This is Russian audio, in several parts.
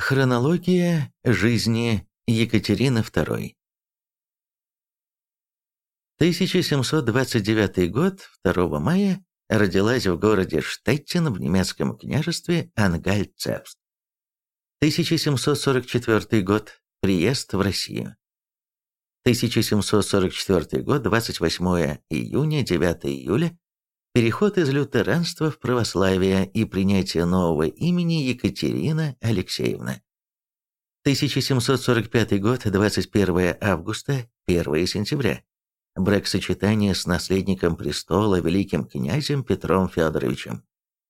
Хронология жизни Екатерины II. 1729 год, 2 мая, родилась в городе Штеттин в немецком княжестве Ангальт-Цербст. 1744 год, приезд в Россию. 1744 год, 28 июня, 9 июля, переход из лютеранства в православие и принятие нового имени Екатерина Алексеевна. 1745 год, 21 августа, 1 сентября. Бракосочетание с наследником престола великим князем Петром Федоровичем.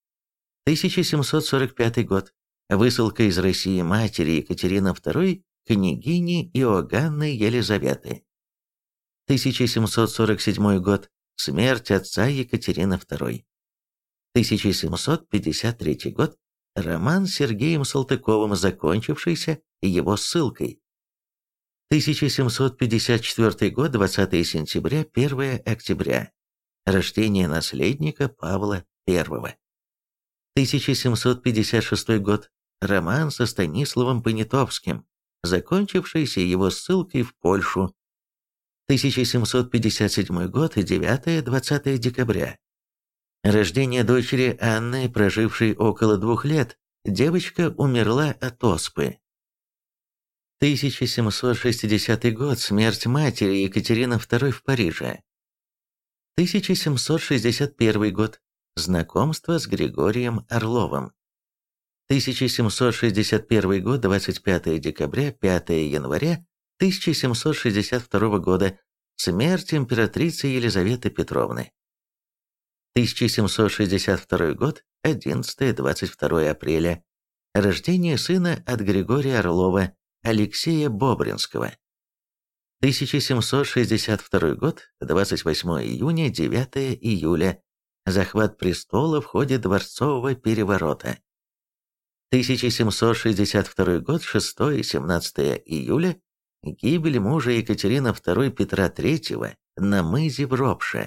1745 год. Высылка из России матери Екатерины II, княгини Иоганны Елизаветы. 1747 год. Смерть отца Екатерины II. 1753 год. Роман с Сергеем Салтыковым, закончившийся его ссылкой. 1754 год, 20 сентября, 1 октября. Рождение наследника Павла I. 1756 год. Роман со Станиславом Понятовским, закончившийся его ссылкой в Польшу. 1757 год, 9-20 декабря. Рождение дочери Анны, прожившей около 2 лет. Девочка умерла от оспы. 1760 год. Смерть матери Екатерины II в Париже. 1761 год. Знакомство с Григорием Орловым. 1761 год. 25 декабря, 5 января 1762 года. Смерть императрицы Елизаветы Петровны. 1762 год. 11-22 апреля. Рождение сына от Григория Орлова, Алексея Бобринского. 1762 год, 28 июня, 9 июля. Захват престола в ходе дворцового переворота. 1762 год, 6-17 июля. Гибель мужа Екатерины II Петра III на мызе в Ропше.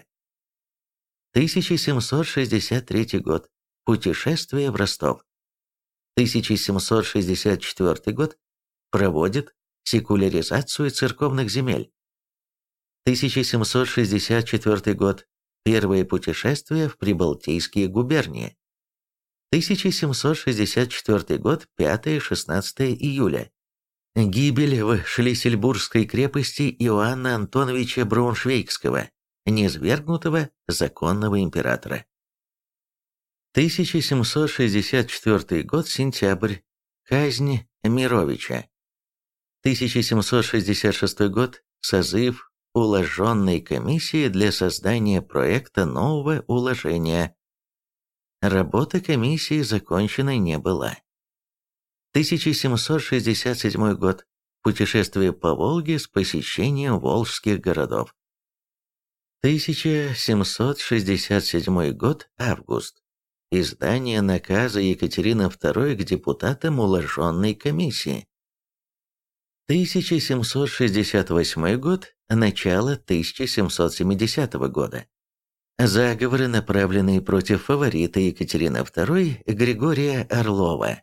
1763 год. Путешествие в Ростов. 1764 год. Проводит секуляризацию церковных земель. 1764 год. Первое путешествие в Прибалтийские губернии. 1764 год. 5-16 июля. Гибель в Шлиссельбургской крепости Иоанна Антоновича Брауншвейгского, низвергнутого законного императора. 1764 год. Сентябрь. Казнь Мировича. 1766 год. Созыв уложенной комиссии для создания проекта нового уложения. Работа комиссии закончена не была. 1767 год. Путешествие по Волге с посещением волжских городов. 1767 год. Август. Издание наказа Екатерины II к депутатам уложенной комиссии. 1768 год. Начало 1770 года. Заговоры, направленные против фаворита Екатерины II Григория Орлова.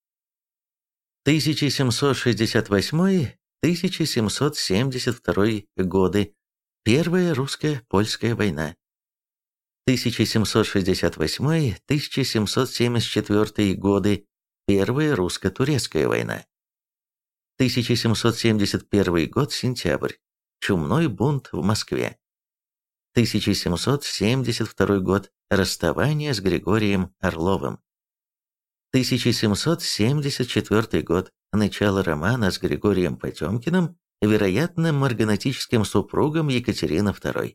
1768-1772 годы. Первая русско-польская война. 1768-1774 годы. Первая русско-турецкая война. 1771 год. Сентябрь. Чумной бунт в Москве. 1772 год. Расставание с Григорием Орловым. 1774 год. Начало романа с Григорием Потемкиным, вероятно, марганатическим супругом Екатерины II.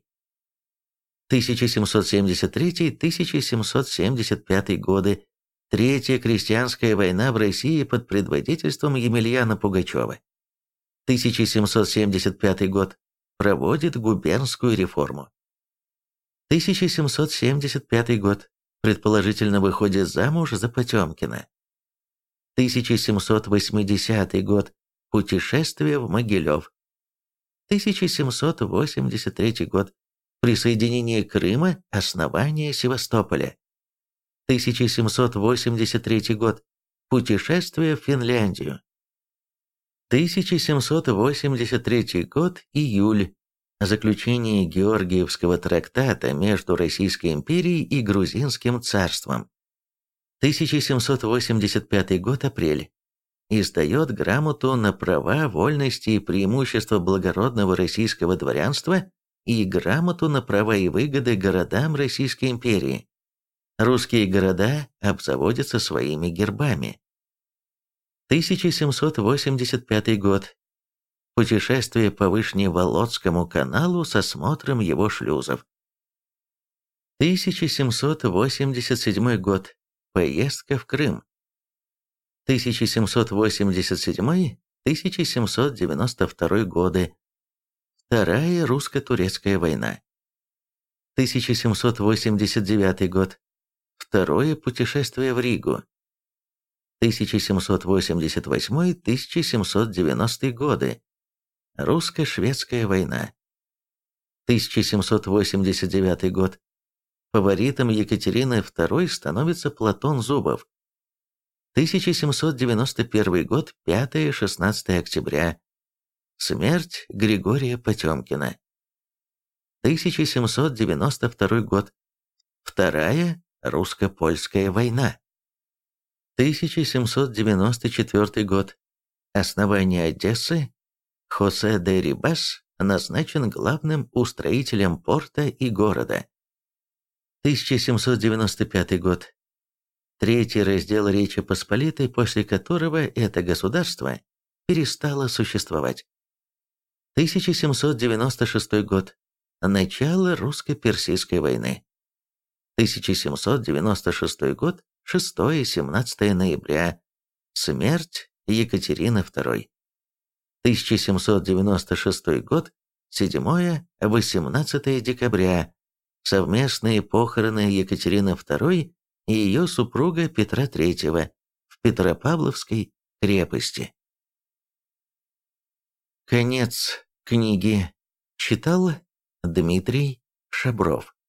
1773-1775 годы. Третья крестьянская война в России под предводительством Емельяна Пугачева. 1775 год. Проводит губернскую реформу. 1775 год. Предположительно выходит замуж за Потемкина. 1780 год. Путешествие в Могилев. 1783 год. Присоединение Крыма, основание Севастополя. 1783 год. Путешествие в Финляндию. 1783 год, июль. Заключение Георгиевского трактата между Российской империей и Грузинским царством. 1785 год, апрель. Издает грамоту на права, вольности и преимущества благородного российского дворянства и грамоту на права и выгоды городам Российской империи. Русские города обзаводятся своими гербами. 1785 год. Путешествие по Вышневолодскому каналу с осмотром его шлюзов. 1787 год. Поездка в Крым. 1787-1792 годы. Вторая русско-турецкая война. 1789 год. Второе путешествие в Ригу. 1788-1790 годы. Русско-шведская война. 1789 год. Фаворитом Екатерины II становится Платон Зубов. 1791 год, 5-16 октября. Смерть Григория Потемкина. 1792 год. Вторая русско-польская война. 1794 год. Основание Одессы. Хосе де Рибас назначен главным устроителем порта и города. 1795 год. Третий раздел Речи Посполитой, после которого это государство перестало существовать. 1796 год. Начало русско-персидской войны. 1796 год, 6-17 ноября. Смерть Екатерины II. 1796 год, 7-18 декабря. Совместные похороны Екатерины II и ее супруга Петра III в Петропавловской крепости. Конец книги. Читал Дмитрий Шабров.